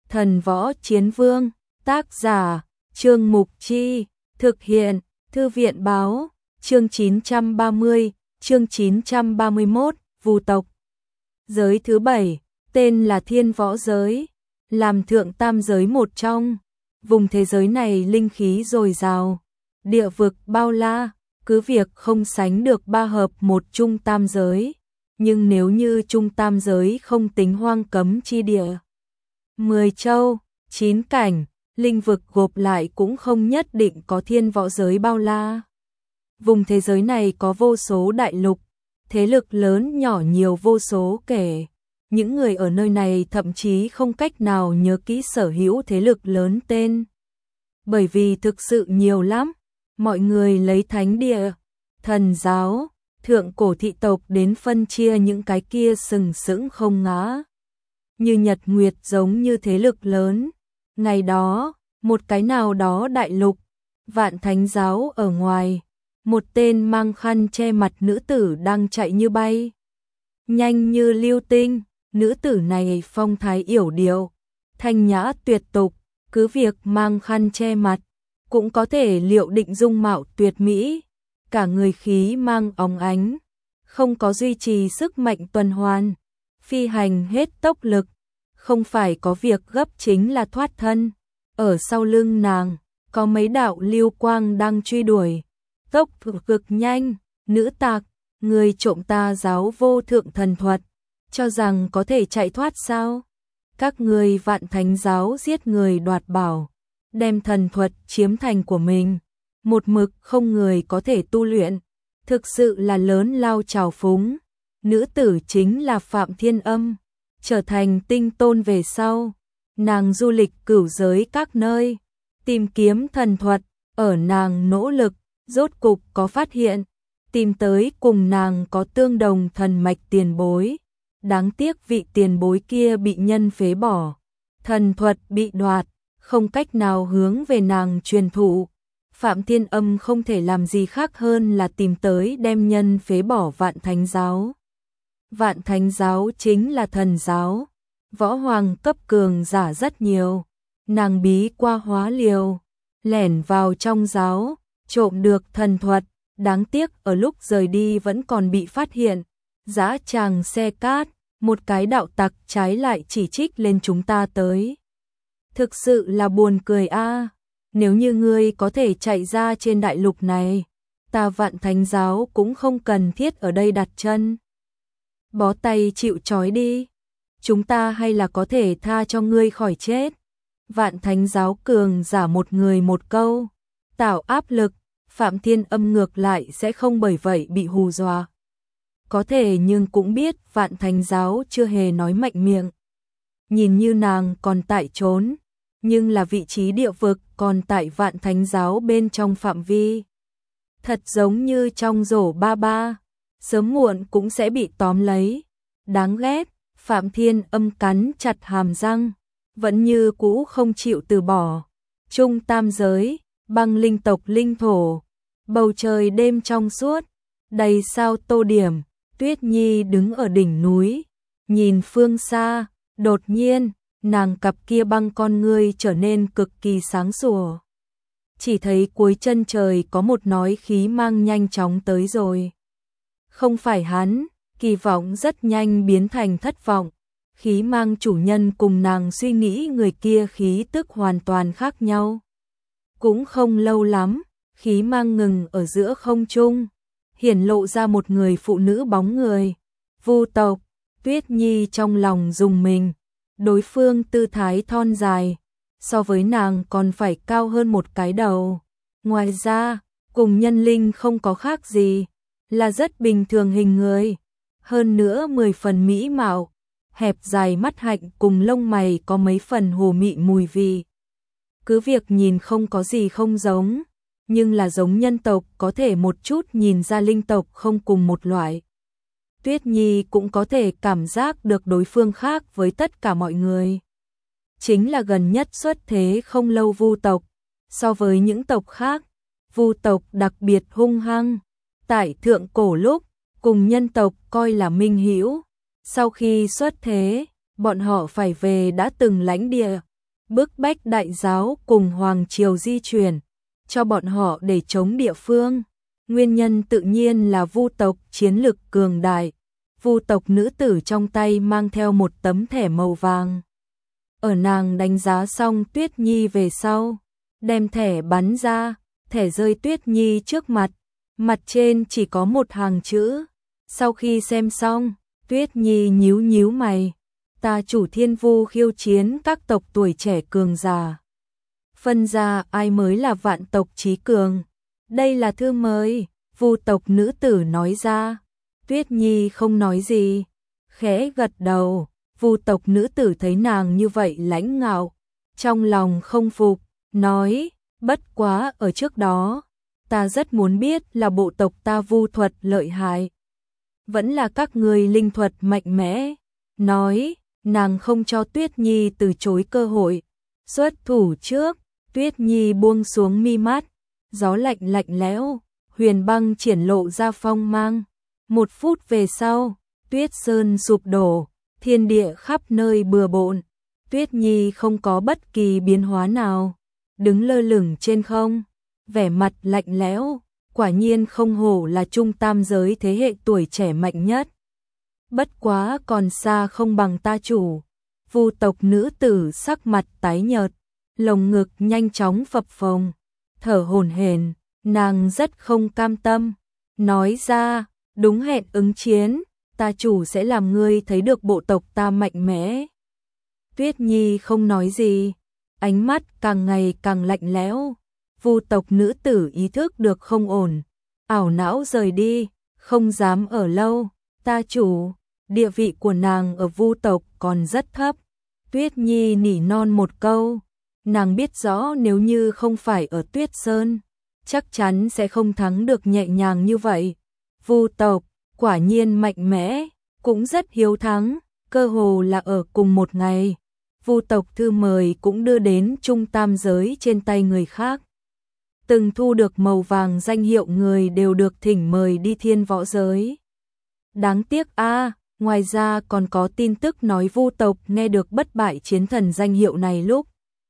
Thần Võ Chiến Vương, tác giả, Trương Mục Chi, thực hiện, Thư viện báo, chương 930, chương 931, Vu tộc. Giới thứ 7, tên là Thiên Võ Giới, làm thượng tam giới một trong. Vùng thế giới này linh khí dồi dào, địa vực bao la, cứ việc không sánh được ba hợp một trung tam giới. Nhưng nếu như trung tam giới không tính hoang cấm chi địa, 10 châu, 9 cảnh, linh vực gộp lại cũng không nhất định có thiên võ giới bao la. Vùng thế giới này có vô số đại lục, thế lực lớn nhỏ nhiều vô số kể. Những người ở nơi này thậm chí không cách nào nhớ kỹ sở hữu thế lực lớn tên. Bởi vì thực sự nhiều lắm, mọi người lấy thánh địa, thần giáo, thượng cổ thị tộc đến phân chia những cái kia sừng sững không ngã. Như Nhật Nguyệt giống như thế lực lớn. Ngày đó, một cái nào đó đại lục, Vạn Thánh Giáo ở ngoài, một tên mang khăn che mặt nữ tử đang chạy như bay. Nhanh như lưu tinh, nữ tử này phong thái yểu điệu, thanh nhã tuyệt tục, cứ việc mang khăn che mặt, cũng có thể liệu định dung mạo tuyệt mỹ, cả người khí mang óng ánh, không có duy trì sức mạnh tuần hoàn, phi hành hết tốc lực, không phải có việc gấp chính là thoát thân. Ở sau lưng nàng, có mấy đạo lưu quang đang truy đuổi, tốc cực nhanh, nữ tặc, người trộm ta giáo vô thượng thần thuật, cho rằng có thể chạy thoát sao? Các người Vạn Thánh Giáo giết người đoạt bảo, đem thần thuật chiếm thành của mình, một mực không người có thể tu luyện, thực sự là lớn lao trào phúng. Nữ tử chính là Phạm Thiên Âm, trở thành tinh tôn về sau, nàng du lịch cửu giới các nơi, tìm kiếm thần thuật, ở nàng nỗ lực, rốt cục có phát hiện, tìm tới cùng nàng có tương đồng thần mạch tiền bối. Đáng tiếc vị tiền bối kia bị nhân phế bỏ, thần thuật bị đoạt, không cách nào hướng về nàng truyền thụ. Phạm Thiên Âm không thể làm gì khác hơn là tìm tới đem nhân phế bỏ Vạn Thánh Giáo. Vạn Thánh Giáo chính là thần giáo, võ hoàng cấp cường giả rất nhiều. Nàng bí qua hóa liều, lẻn vào trong giáo, trộm được thần thuật, đáng tiếc ở lúc rời đi vẫn còn bị phát hiện. Dã tràng xe cát, một cái đạo tặc trái lại chỉ trích lên chúng ta tới. Thực sự là buồn cười a. Nếu như ngươi có thể chạy ra trên đại lục này, ta Vạn Thánh Giáo cũng không cần thiết ở đây đặt chân. Bó tay chịu trói đi, chúng ta hay là có thể tha cho ngươi khỏi chết. Vạn Thánh Giáo cường giả một người một câu, tạo áp lực, Phạm Thiên Âm ngược lại sẽ không bởi vậy bị hù dọa. Có thể nhưng cũng biết Vạn Thánh Giáo chưa hề nói mạnh miệng. Nhìn như nàng còn tại trốn, nhưng là vị trí địa vực còn tại Vạn Thánh Giáo bên trong phạm vi. Thật giống như trong rổ ba ba, sớm muộn cũng sẽ bị tóm lấy. Đáng ghét, Phạm Thiên Âm cắn chặt hàm răng, vẫn như cũ không chịu từ bỏ. Trung tam giới, băng linh tộc linh thổ, bầu trời đêm trong suốt, đầy sao tô điểm. Tuyết Nhi đứng ở đỉnh núi, nhìn phương xa, đột nhiên, nàng cặp kia băng con ngươi trở nên cực kỳ sáng sủa. Chỉ thấy cuối chân trời có một nói khí mang nhanh chóng tới rồi. Không phải hắn, kỳ vọng rất nhanh biến thành thất vọng. Khí mang chủ nhân cùng nàng suy nghĩ người kia khí tức hoàn toàn khác nhau. Cũng không lâu lắm, khí mang ngừng ở giữa không trung, hiển lộ ra một người phụ nữ bóng người. Vu tộc. Tuyết Nhi trong lòng rùng mình, đối phương tư thái thon dài, so với nàng còn phải cao hơn một cái đầu. Ngoài ra, cùng nhân linh không có khác gì, là rất bình thường hình người. Hơn nữa 10 phần mỹ mạo, hẹp dài mắt hạnh cùng lông mày có mấy phần hồ mị mùi vị. Cứ việc nhìn không có gì không giống, nhưng là giống nhân tộc có thể một chút nhìn ra linh tộc không cùng một loại. Tuyết Nhi cũng có thể cảm giác được đối phương khác với tất cả mọi người. Chính là gần nhất xuất thế không lâu Vu tộc, so với những tộc khác, Vu tộc đặc biệt hung hăng. Tại thượng cổ lúc, cùng nhân tộc coi là minh hữu. Sau khi xuất thế, bọn họ phải về đã từng lãnh địa, bức bách đại giáo cùng hoàng triều di chuyển cho bọn họ để chống địa phương. Nguyên nhân tự nhiên là Vu tộc chiến lực cường đại. Vu tộc nữ tử trong tay mang theo một tấm thẻ màu vàng. Ở nàng đánh giá xong Tuyết Nhi về sau, đem thẻ bắn ra, thẻ rơi Tuyết Nhi trước mặt, mặt trên chỉ có một hàng chữ. Sau khi xem xong, Tuyết Nhi nhíu nhíu mày, ta chủ Thiên Vu khiêu chiến các tộc tuổi trẻ cường giả. Phân ra ai mới là vạn tộc chí cường. Đây là thư mời, Vu tộc nữ tử nói ra. Tuyết Nhi không nói gì, khẽ gật đầu. Vu tộc nữ tử thấy nàng như vậy lãnh ngạo, trong lòng không phục, nói, bất quá ở trước đó, ta rất muốn biết là bộ tộc ta vu thuật lợi hại, vẫn là các người linh thuật mạnh mẽ. Nói, nàng không cho Tuyết Nhi từ chối cơ hội, xuất thủ trước. Tuyết Nhi buông xuống mi mắt, gió lạnh lạnh lẽo, huyền băng triển lộ ra phong mang. 1 phút về sau, tuyết sơn sụp đổ, thiên địa khắp nơi bừa bộn. Tuyết Nhi không có bất kỳ biến hóa nào, đứng lơ lửng trên không, vẻ mặt lạnh lẽo, quả nhiên không hổ là trung tam giới thế hệ tuổi trẻ mạnh nhất. Bất quá còn xa không bằng ta chủ. Vu tộc nữ tử sắc mặt tái nhợt, lồng ngực nhanh chóng phập phồng, thở hổn hển, nàng rất không cam tâm, nói ra, đúng hẹn ứng chiến, ta chủ sẽ làm ngươi thấy được bộ tộc ta mạnh mẽ. Tuyết Nhi không nói gì, ánh mắt càng ngày càng lạnh lẽo. Vu tộc nữ tử ý thức được không ổn, ảo não rời đi, không dám ở lâu. Ta chủ, địa vị của nàng ở Vu tộc còn rất thấp. Tuyết Nhi nỉ non một câu, nàng biết rõ nếu như không phải ở Tuyết Sơn, chắc chắn sẽ không thắng được nhẹ nhàng như vậy. Vu tộc quả nhiên mạnh mẽ, cũng rất hiếu thắng, cơ hồ là ở cùng một ngày. Vu tộc thư mời cũng đưa đến trung tam giới trên tay người khác. Từng thu được màu vàng danh hiệu người đều được thỉnh mời đi thiên võ giới. Đáng tiếc ngoài ra còn có tin tức nói Vu tộc nghe được bất bại chiến thần danh hiệu này lúc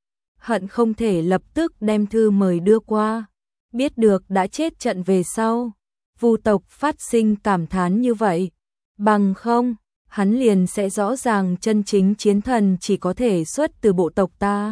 hận không thể lập tức đem thư mời đưa qua. Biết được đã chết trận về sau, Vu tộc phát sinh cảm thán như vậy, bằng không, hắn liền sẽ rõ ràng chân chính chiến thần chỉ có thể xuất từ bộ tộc ta.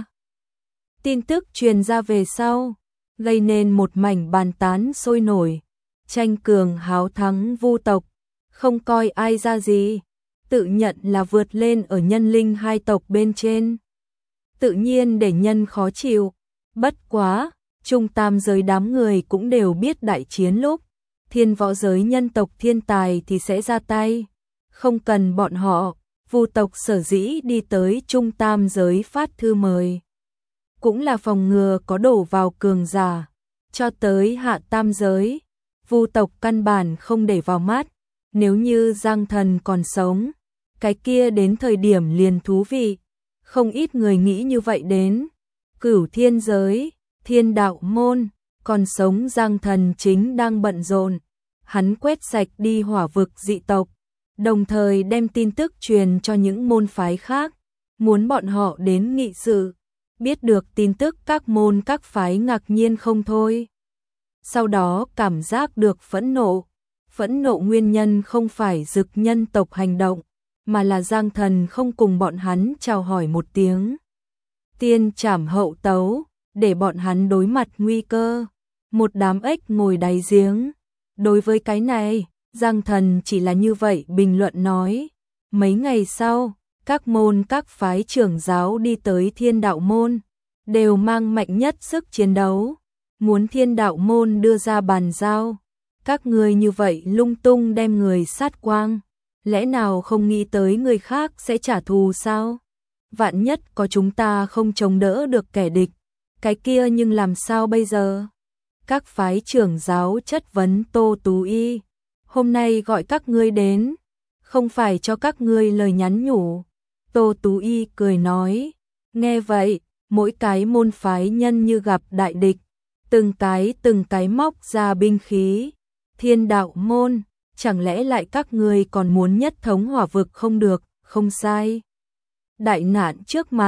Tin tức truyền ra về sau, gây nên một mảnh bàn tán sôi nổi, tranh cường háo thắng Vu tộc, không coi ai ra gì, tự nhận là vượt lên ở nhân linh hai tộc bên trên. Tự nhiên để nhân khó chịu, bất quá, trung tam giới đám người cũng đều biết đại chiến lúc, thiên võ giới nhân tộc thiên tài thì sẽ ra tay. Không cần bọn họ, Vu tộc sở dĩ đi tới trung tam giới phát thư mời, cũng là phòng ngừa có đổ vào cường giả. Cho tới hạ tam giới, Vu tộc căn bản không để vào mắt. Nếu như Giang Thần còn sống, cái kia đến thời điểm liền thú vị. Không ít người nghĩ như vậy đến. Cửu thiên giới, thiên đạo môn, còn sống Giang Thần chính đang bận rộn. Hắn quét sạch đi hỏa vực dị tộc, đồng thời đem tin tức truyền cho những môn phái khác, muốn bọn họ đến nghị sự. Biết được tin tức các môn các phái ngạc nhiên không thôi. Sau đó cảm giác được phẫn nộ. Phẫn nộ nguyên nhân không phải Dực nhân tộc hành động, mà là Giang Thần không cùng bọn hắn chào hỏi một tiếng. Tiên trảm hậu tấu, để bọn hắn đối mặt nguy cơ. Một đám ếch ngồi đáy giếng. Đối với cái này, Giang Thần chỉ là như vậy bình luận nói. Mấy ngày sau, các môn các phái trưởng giáo đi tới thiên đạo môn, đều mang mạnh nhất sức chiến đấu. Muốn thiên đạo môn đưa ra bàn giao. Các người như vậy lung tung đem người sát quang, lẽ nào không nghĩ tới người khác sẽ trả thù sao? Vạn nhất có chúng ta không chống đỡ được kẻ địch, cái kia nhưng làm sao bây giờ? Các phái trưởng giáo chất vấn Tô Tú Y, hôm nay gọi các ngươi đến, không phải cho các ngươi lời nhắn nhủ. Tô Tú Y cười nói, nghe vậy, mỗi cái môn phái nhân như gặp đại địch, từng cái móc ra binh khí. Thiên đạo môn, chẳng lẽ lại các ngươi còn muốn nhất thống hỏa vực không được, không sai. Đại nạn trước mặt,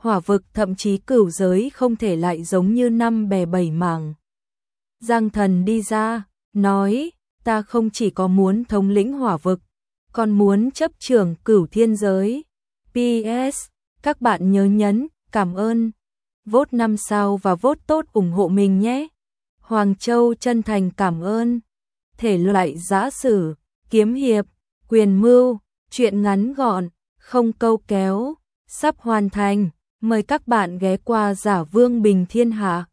hỏa vực thậm chí cửu giới không thể lại giống như năm bè bảy mảng. Giang Thần đi ra, nói, ta không chỉ có muốn thống lĩnh hỏa vực, còn muốn chấp trưởng cửu thiên giới. PS, các bạn nhớ nhấn, cảm ơn, vote 5 sao và vote tốt ủng hộ mình nhé. Hoàng Châu chân thành cảm ơn. Thể loại giã sử, kiếm hiệp, quyền mưu, truyện ngắn gọn, không câu kéo, sắp hoàn thành. Mời các bạn ghé qua Giả Vương Bình Thiên Hạ.